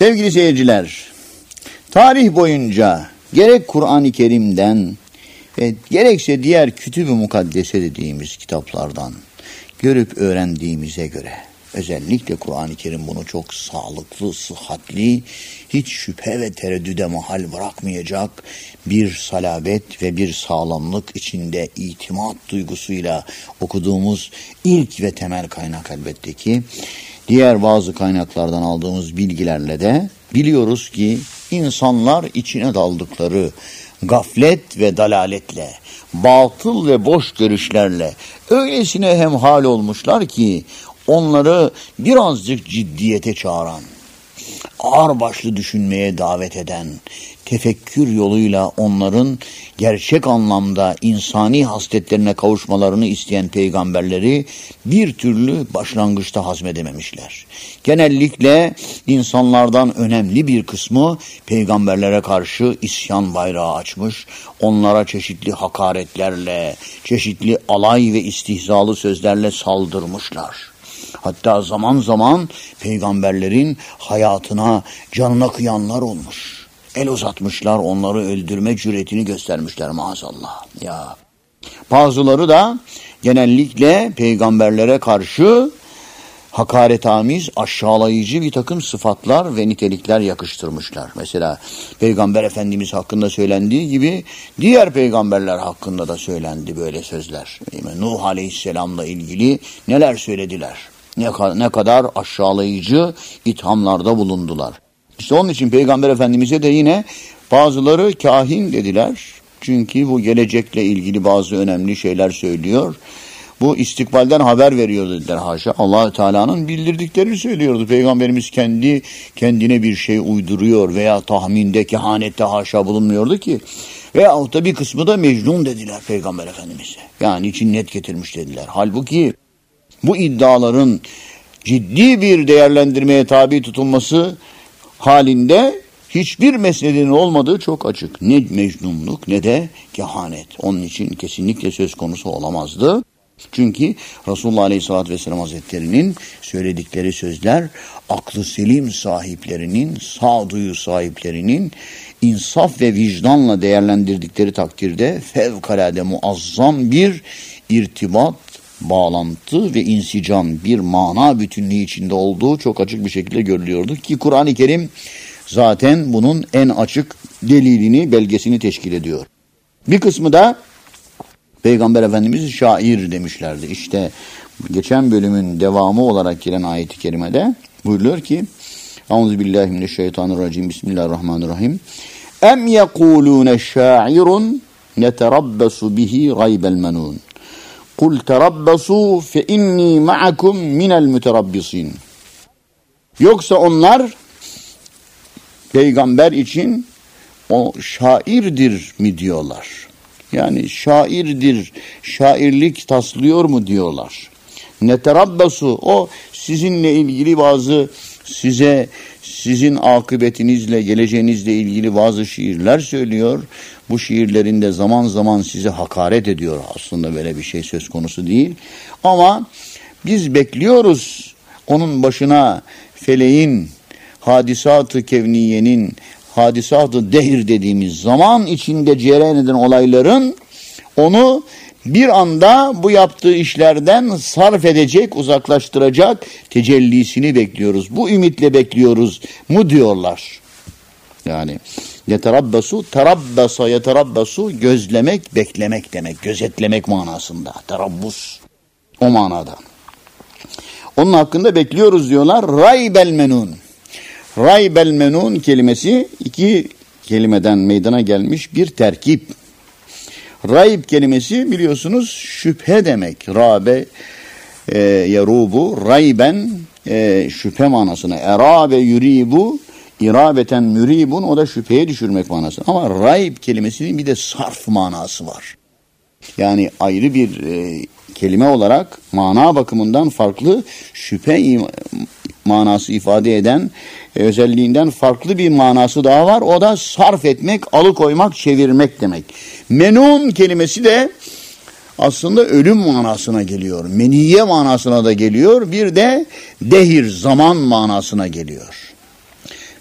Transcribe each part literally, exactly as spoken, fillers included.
Sevgili seyirciler, tarih boyunca gerek Kur'an-ı Kerim'den ve gerekse diğer kütüb-ü mukaddese dediğimiz kitaplardan görüp öğrendiğimize göre, özellikle Kur'an-ı Kerim bunu çok sağlıklı, sıhhatli, hiç şüphe ve tereddüde mahal bırakmayacak bir salabet ve bir sağlamlık içinde itimat duygusuyla okuduğumuz ilk ve temel kaynak elbette ki, diğer bazı kaynaklardan aldığımız bilgilerle de biliyoruz ki insanlar içine daldıkları gaflet ve dalaletle, batıl ve boş görüşlerle öylesine hemhal olmuşlar ki onları birazcık ciddiyete çağıran, ağırbaşlı düşünmeye davet eden, tefekkür yoluyla onların gerçek anlamda insani hasletlerine kavuşmalarını isteyen peygamberleri bir türlü başlangıçta hazmedememişler. Genellikle insanlardan önemli bir kısmı peygamberlere karşı isyan bayrağı açmış, onlara çeşitli hakaretlerle, çeşitli alay ve istihzalı sözlerle saldırmışlar. Hatta zaman zaman peygamberlerin hayatına, canına kıyanlar olmuş. El uzatmışlar, onları öldürme cüretini göstermişler maazallah. Ya. Bazıları da genellikle peygamberlere karşı hakaretamiz, aşağılayıcı bir takım sıfatlar ve nitelikler yakıştırmışlar. Mesela Peygamber Efendimiz hakkında söylendiği gibi diğer peygamberler hakkında da söylendi böyle sözler. Nuh Aleyhisselam'la ilgili neler söylediler? Ne, ne kadar aşağılayıcı ithamlarda bulundular. İşte onun için Peygamber Efendimiz'e de yine bazıları kahin dediler. Çünkü bu gelecekle ilgili bazı önemli şeyler söylüyor. Bu istikbalden haber veriyor dediler haşa. Allah-u Teala'nın bildirdiklerini söylüyordu. Peygamberimiz kendi kendine bir şey uyduruyor veya tahminde, kehanette haşa bulunmuyordu ki. Veyahut da bir kısmı da Mecnun dediler Peygamber Efendimiz'e. Yani için net getirmiş dediler. Halbuki bu iddiaların ciddi bir değerlendirmeye tabi tutulması halinde hiçbir meselenin olmadığı çok açık. Ne mecnunluk ne de kehanet. Onun için kesinlikle söz konusu olamazdı. Çünkü Resulullah Aleyhisselatü Vesselam Hazretleri'nin söyledikleri sözler aklı selim sahiplerinin, sağduyu sahiplerinin insaf ve vicdanla değerlendirdikleri takdirde fevkalade muazzam bir irtibat, bağlantı ve insicam, bir mana bütünlüğü içinde olduğu çok açık bir şekilde görülüyordu ki Kur'an-ı Kerim zaten bunun en açık delilini, belgesini teşkil ediyor. Bir kısmı da Peygamber Efendimiz şair demişlerdi. İşte geçen bölümün devamı olarak gelen ayet-i kerimede buyuruyor ki Euzubillahimineşşeytanirracim Bismillahirrahmanirrahim Em yekulune şairun neterabbesu bihi gaybel menun Kul terabbesu fe inni ma'akum minel müterabbisin. Yoksa onlar peygamber için o şairdir mi diyorlar? Yani şairdir, şairlik taslıyor mu diyorlar? Neterabbesu, o sizinle ilgili bazı size, sizin akıbetinizle, geleceğinizle ilgili bazı şiirler söylüyor. Bu şiirlerinde zaman zaman size hakaret ediyor. Aslında böyle bir şey söz konusu değil. Ama biz bekliyoruz onun başına feleğin, hadisat-ı kevniyenin, hadisat-ı dehir dediğimiz zaman içinde cereyan eden olayların onu bir anda bu yaptığı işlerden sarf edecek, uzaklaştıracak tecellisini bekliyoruz. Bu ümitle bekliyoruz mu diyorlar. Yani yeterabbasu, terabbasa yeterabbasu, gözlemek, beklemek demek, gözetlemek manasında. Terabbus o manada. Onun hakkında bekliyoruz diyorlar. Raybel menun. Raybel menun kelimesi iki kelimeden meydana gelmiş bir terkip. Rayb kelimesi biliyorsunuz şüphe demek. Rabe e, yarubu, rayben e, şüphe manasına. Erabe yuribu, irabeten müribun, o da şüpheye düşürmek manası. Ama rayb kelimesinin bir de sarf manası var. Yani ayrı bir e, kelime olarak mana bakımından farklı, şüphe im- manası ifade eden e, özelliğinden farklı bir manası daha var. O da sarf etmek, alıkoymak, çevirmek demek. Menun kelimesi de aslında ölüm manasına geliyor. Meniye manasına da geliyor. Bir de dehir, zaman manasına geliyor.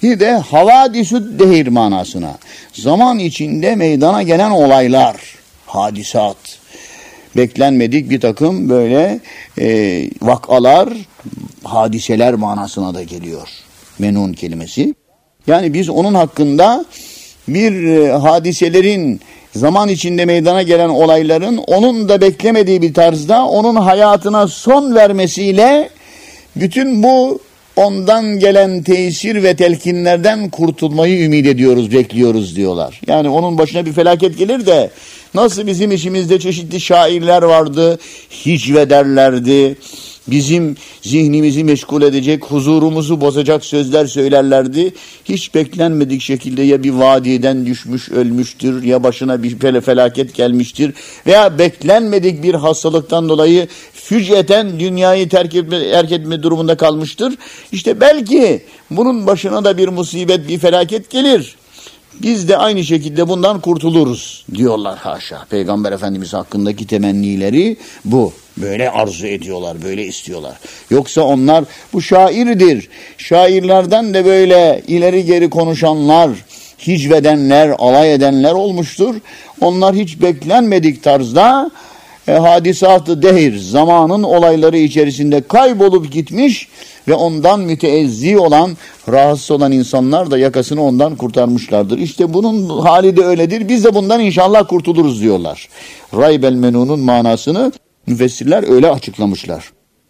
Bir de havadisü dehir manasına. Zaman içinde meydana gelen olaylar, hadisat. Beklenmedik bir takım böyle e, vakalar, hadiseler manasına da geliyor. Menun kelimesi. Yani biz onun hakkında bir e, hadiselerin, zaman içinde meydana gelen olayların onun da beklemediği bir tarzda onun hayatına son vermesiyle bütün bu ondan gelen tesir ve telkinlerden kurtulmayı ümit ediyoruz, bekliyoruz diyorlar. Yani onun başına bir felaket gelir de nasıl bizim işimizde çeşitli şairler vardı, hicve derlerdi, bizim zihnimizi meşgul edecek, huzurumuzu bozacak sözler söylerlerdi. Hiç beklenmedik şekilde ya bir vadiden düşmüş ölmüştür, ya başına bir felaket gelmiştir veya beklenmedik bir hastalıktan dolayı füc'eten dünyayı terk etme, terk etme durumunda kalmıştır. İşte belki bunun başına da bir musibet, bir felaket gelir. Biz de aynı şekilde bundan kurtuluruz diyorlar haşa. Peygamber Efendimiz hakkındaki temennileri bu. Böyle arzu ediyorlar, böyle istiyorlar. Yoksa onlar bu şairdir. Şairlerden de böyle ileri geri konuşanlar, hicvedenler, alay edenler olmuştur. Onlar hiç beklenmedik tarzda e, hadisat-ı dehir, zamanın olayları içerisinde kaybolup gitmiş ve ondan müteezzi olan, rahatsız olan insanlar da yakasını ondan kurtarmışlardır. İşte bunun hali de öyledir. Biz de bundan inşallah kurtuluruz diyorlar. Raybel menunun manasını müfessirler öyle açıklamışlar.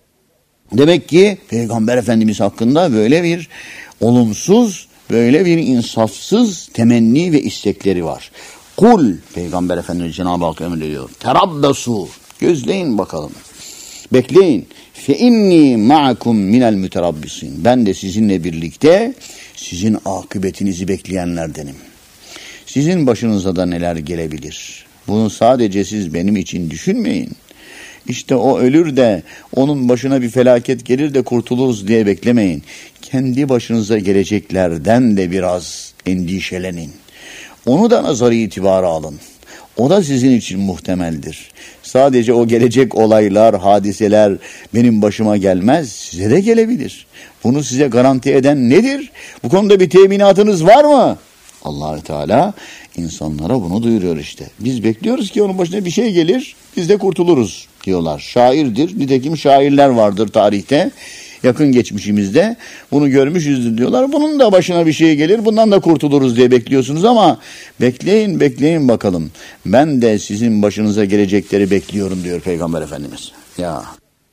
Demek ki Peygamber Efendimiz hakkında böyle bir olumsuz, böyle bir insafsız temenni ve istekleri var. Kul, Peygamber Efendimiz Cenab-ı Hak emrediyor. Terabbesu, gözleyin bakalım. Bekleyin. Fe inni ma'akum minel müterabbisin. Ben de sizinle birlikte sizin akıbetinizi bekleyenlerdenim. Sizin başınıza da neler gelebilir? Bunu sadece siz benim için düşünmeyin. İşte o ölür de onun başına bir felaket gelir de kurtuluruz diye beklemeyin. Kendi başınıza geleceklerden de biraz endişelenin. Onu da nazarı itibara alın. O da sizin için muhtemeldir. Sadece o gelecek olaylar, hadiseler benim başıma gelmez, size de gelebilir. Bunu size garanti eden nedir? Bu konuda bir teminatınız var mı? Allah-u Teala insanlara bunu duyuruyor işte. Biz bekliyoruz ki onun başına bir şey gelir, biz de kurtuluruz diyorlar. Şairdir, nitekim şairler vardır tarihte, yakın geçmişimizde. Bunu görmüşüzdür diyorlar. Bunun da başına bir şey gelir, bundan da kurtuluruz diye bekliyorsunuz ama bekleyin, bekleyin bakalım. Ben de sizin başınıza gelecekleri bekliyorum diyor Peygamber Efendimiz. Ya.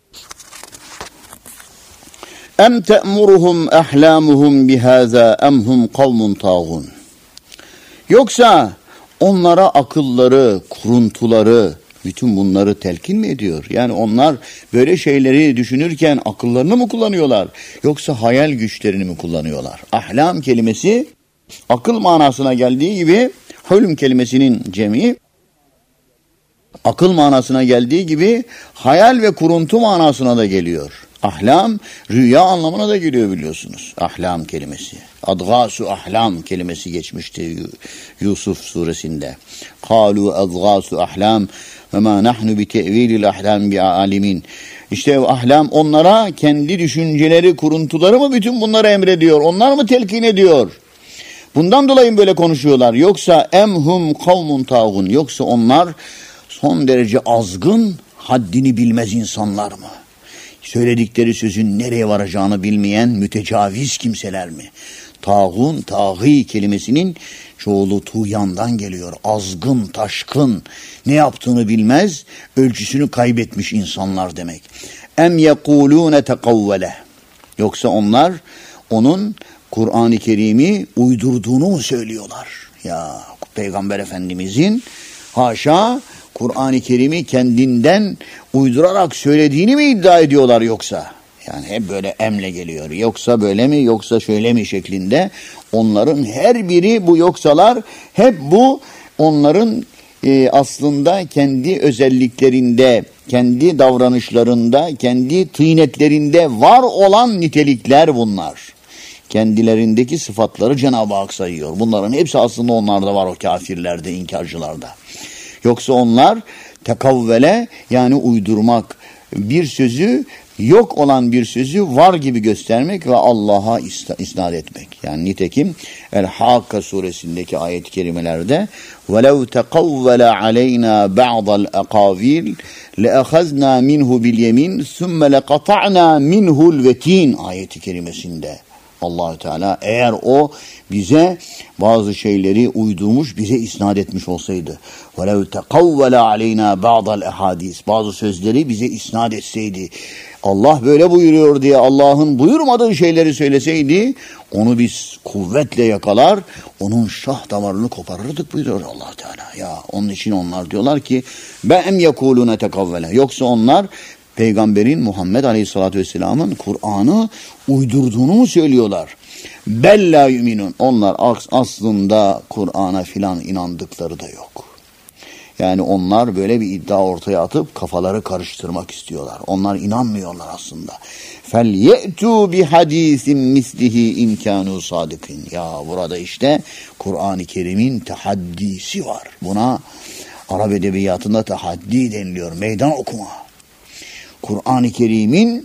Em te'muruhum ahlamuhum bihaza em hum kavmun tağun. Yoksa onlara akılları, kuruntuları, bütün bunları telkin mi ediyor? Yani onlar böyle şeyleri düşünürken akıllarını mı kullanıyorlar? Yoksa hayal güçlerini mi kullanıyorlar? Ahlam kelimesi akıl manasına geldiği gibi, hülm kelimesinin cemi, akıl manasına geldiği gibi hayal ve kuruntu manasına da geliyor. Ahlam, rüya anlamına da geliyor biliyorsunuz. Ahlam kelimesi. Adgâsu ahlam kelimesi geçmişti Yusuf suresinde. Kâlu adgâsu ahlam ve mâ nahnu bi te'vilil ahlam bi alimin. İşte ahlam onlara kendi düşünceleri, kuruntuları mı bütün bunları emrediyor? Onlar mı telkin ediyor? Bundan dolayı böyle konuşuyorlar. Yoksa emhum kavmun tağun. Yoksa onlar son derece azgın, haddini bilmez insanlar mı? Söyledikleri sözün nereye varacağını bilmeyen mütecaviz kimseler mi? Tağun, tağî kelimesinin çoğulu tuğyandan geliyor. Azgın, taşkın, ne yaptığını bilmez, ölçüsünü kaybetmiş insanlar demek. Em yekulûne tekavvele. Yoksa onlar onun Kur'an-ı Kerim'i uydurduğunu mu söylüyorlar? Ya Peygamber Efendimizin haşa Kur'an-ı Kerim'i kendinden uydurarak söylediğini mi iddia ediyorlar yoksa? Yani hep böyle emle geliyor. Yoksa böyle mi, yoksa şöyle mi şeklinde. Onların her biri bu yoksalar, hep bu onların e, aslında kendi özelliklerinde, kendi davranışlarında, kendi tıynetlerinde var olan nitelikler bunlar. Kendilerindeki sıfatları Cenab-ı Hak sayıyor. Bunların hepsi aslında onlarda var, o kafirlerde, inkarcılarda. Yoksa onlar tekavvele, yani uydurmak, bir sözü, yok olan bir sözü var gibi göstermek ve Allah'a isnat etmek. Yani nitekim El-Hakka suresindeki ayet-i kerimelerde وَلَوْ تَقَوَّلَ عَلَيْنَا بَعْضَ الْاَقَاوِيلِ لَأَخَذْنَا مِنْهُ بِالْيَمِينِ ثُمَّ لَقَطَعْنَا مِنْهُ الْوَتِينَ ayet-i kerimesinde Allah-u Teala eğer o bize bazı şeyleri uydurmuş, bize isnat etmiş olsaydı وَلَوْ تَقَوَّلَ عَلَيْنَا بَعْضَ الْاَحَادِيثِ bazı sözleri bize isnat etseydi, Allah böyle buyuruyor diye Allah'ın buyurmadığı şeyleri söyleseydi, onu biz kuvvetle yakalar, onun şah damarını koparırdık buyuruyor Allah Teala. Ya onun için onlar diyorlar ki be'em yekulune tekavvele. Yoksa onlar Peygamberin Muhammed Aleyhisselatü Vesselam'ın Kur'an'ı uydurduğunu mu söylüyorlar? Bella yuminun. Onlar aslında Kur'an'a filan inandıkları da yok. Yani onlar böyle bir iddia ortaya atıp kafaları karıştırmak istiyorlar. Onlar inanmıyorlar aslında. فَلْيَأْتُوا بِحَد۪يثٍ مِسْلِهِ اِنْ كَانُوا صَادِقِينَ. Ya burada işte Kur'an-ı Kerim'in tehaddisi var. Buna Arap edebiyatında tehaddi deniliyor. Meydan okuma. Kur'an-ı Kerim'in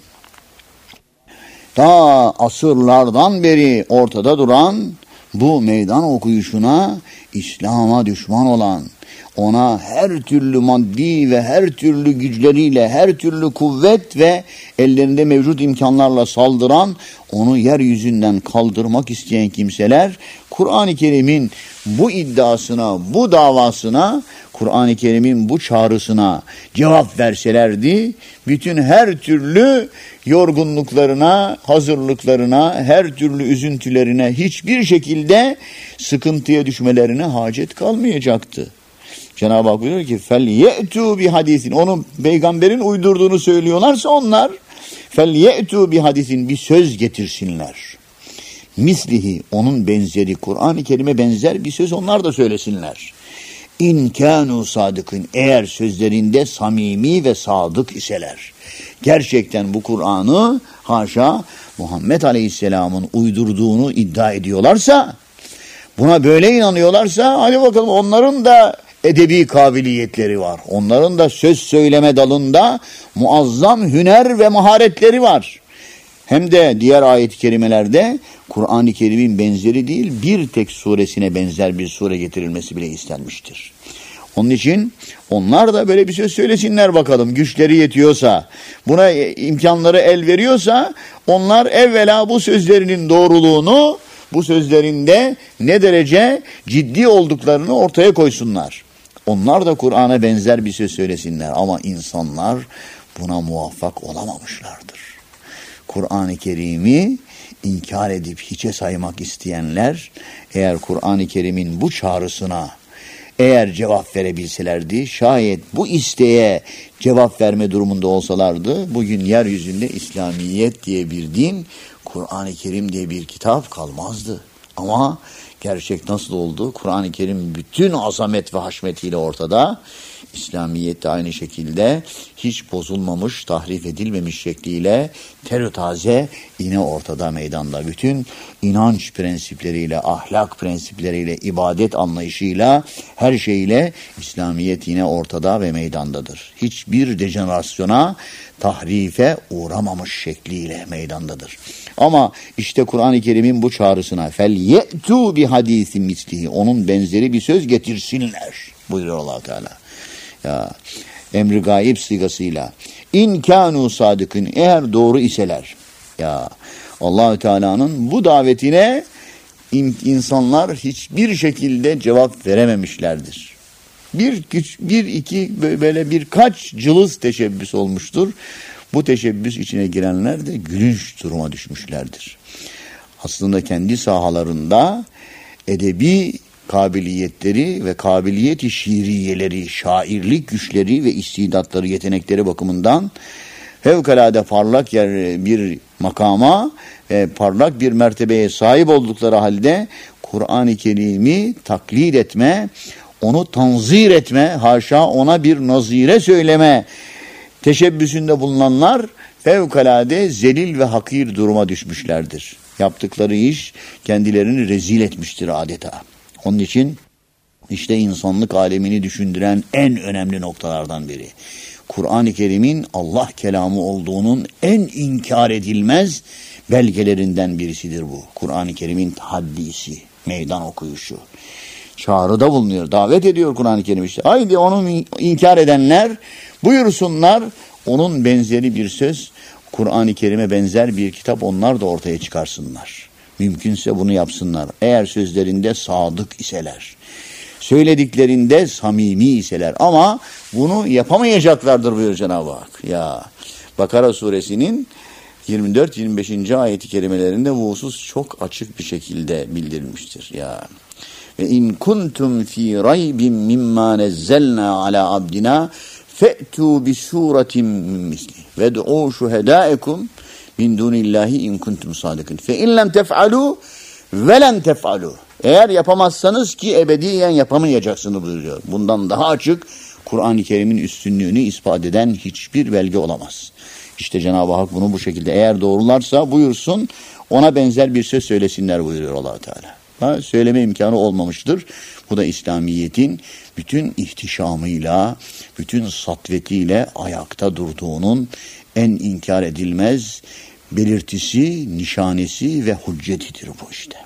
ta asırlardan beri ortada duran bu meydan okuyuşuna İslam'a düşman olan, ona her türlü maddi ve her türlü güçleriyle, her türlü kuvvet ve ellerinde mevcut imkanlarla saldıran, onu yeryüzünden kaldırmak isteyen kimseler, Kur'an-ı Kerim'in bu iddiasına, bu davasına, Kur'an-ı Kerim'in bu çağrısına cevap verselerdi, bütün her türlü yorgunluklarına, hazırlıklarına, her türlü üzüntülerine, hiçbir şekilde sıkıntıya düşmelerine hacet kalmayacaktı. Cenab-ı Hak diyor ki فَلْيَأْتُوا بِحَدِيثٍ. Onu peygamberin uydurduğunu söylüyorlarsa onlar فَلْيَأْتُوا بِحَدِيثٍ bir söz getirsinler. Mislihi onun benzeri, Kur'an-ı Kerim'e benzer bir söz onlar da söylesinler. İn kânû sadıkın, eğer sözlerinde samimi ve sadık iseler. Gerçekten bu Kur'an'ı haşa Muhammed Aleyhisselam'ın uydurduğunu iddia ediyorlarsa, buna böyle inanıyorlarsa hadi bakalım, onların da edebi kabiliyetleri var. Onların da söz söyleme dalında muazzam hüner ve maharetleri var. Hem de diğer ayet-i kerimelerde Kur'an-ı Kerim'in benzeri değil, bir tek suresine benzer bir sure getirilmesi bile istenmiştir. Onun için onlar da böyle bir söz söylesinler bakalım. Güçleri yetiyorsa, buna imkanları el veriyorsa, onlar evvela bu sözlerinin doğruluğunu, bu sözlerinde ne derece ciddi olduklarını ortaya koysunlar. Onlar da Kur'an'a benzer bir söz söylesinler. Ama insanlar buna muvaffak olamamışlardır. Kur'an-ı Kerim'i inkar edip hiçe saymak isteyenler, eğer Kur'an-ı Kerim'in bu çağrısına eğer cevap verebilselerdi, şayet bu isteğe cevap verme durumunda olsalardı, bugün yeryüzünde İslamiyet diye bir din, Kur'an-ı Kerim diye bir kitap kalmazdı. Ama gerçek nasıl oldu? Kur'an-ı Kerim bütün azamet ve haşmetiyle ortada. İslamiyet de aynı şekilde hiç bozulmamış, tahrif edilmemiş şekliyle terö taze yine ortada, meydanda. Bütün inanç prensipleriyle, ahlak prensipleriyle, ibadet anlayışıyla, her şeyle İslamiyet yine ortada ve meydandadır. Hiçbir dejenerasyona, tahrife uğramamış şekliyle meydandadır. Ama işte Kur'an-ı Kerim'in bu çağrısına فَلْيَأْتُوا بِحَد۪يثٍ مِسْلِهِ onun benzeri bir söz getirsinler buyuruyor Allah Teala. Ya, emri gayip sigasıyla in kânû sadıkın, eğer doğru iseler. Ya Allah Teala'nın bu davetine in, insanlar hiçbir şekilde cevap verememişlerdir. Bir güç, bir iki böyle birkaç cılız teşebbüs olmuştur. Bu teşebbüs içine girenler de gülünç duruma düşmüşlerdir. Aslında kendi sahalarında edebi kabiliyetleri ve kabiliyeti şiiriyeleri, şairlik güçleri ve istidatları, yetenekleri bakımından fevkalade parlak yer bir makama ve parlak bir mertebeye sahip oldukları halde Kur'an-ı Kerim'i taklit etme, onu tanzir etme, haşa ona bir nazire söyleme teşebbüsünde bulunanlar fevkalade zelil ve hakir duruma düşmüşlerdir. Yaptıkları iş kendilerini rezil etmiştir adeta. Onun için işte insanlık alemini düşündüren en önemli noktalardan biri. Kur'an-ı Kerim'in Allah kelamı olduğunun en inkar edilmez belgelerinden birisidir bu. Kur'an-ı Kerim'in tahaddisi, meydan okuyuşu. Çağrıda bulunuyor, davet ediyor Kur'an-ı Kerim işte. Haydi onu inkar edenler buyursunlar, onun benzeri bir söz, Kur'an-ı Kerim'e benzer bir kitap onlar da ortaya çıkarsınlar. Mümkünse bunu yapsınlar. Eğer sözlerinde sadık iseler, söylediklerinde samimi iseler, ama bunu yapamayacaklardır buyuruyor Cenab-ı Hak. Ya Bakara suresinin yirmi dört yirmi beşinci ayeti kerimelerinde bu husus çok açık bir şekilde bildirilmiştir. Ya ve in kuntum fi raybin mimma nazzalna ala abdina fe'tu bi suratin min misli ve'du şuhedâekum min dunillahi in kuntum sadikin fe in lem tef'alu ve len tef'alu. Eğer yapamazsanız ki ebediyen yapamayacaksınız buyuruyor. Bundan daha açık Kur'an-ı Kerim'in üstünlüğünü ispat eden hiçbir belge olamaz. İşte Cenab-ı Hak bunu bu şekilde, eğer doğrularsa buyursun, ona benzer bir söz söylesinler buyuruyor Allah Teala. Ha, söyleme imkanı olmamıştır. Bu da İslamiyet'in bütün ihtişamıyla, bütün satvetiyle ayakta durduğunun en inkar edilmez belirtisi, nişanesi ve hüccetidir bu işte.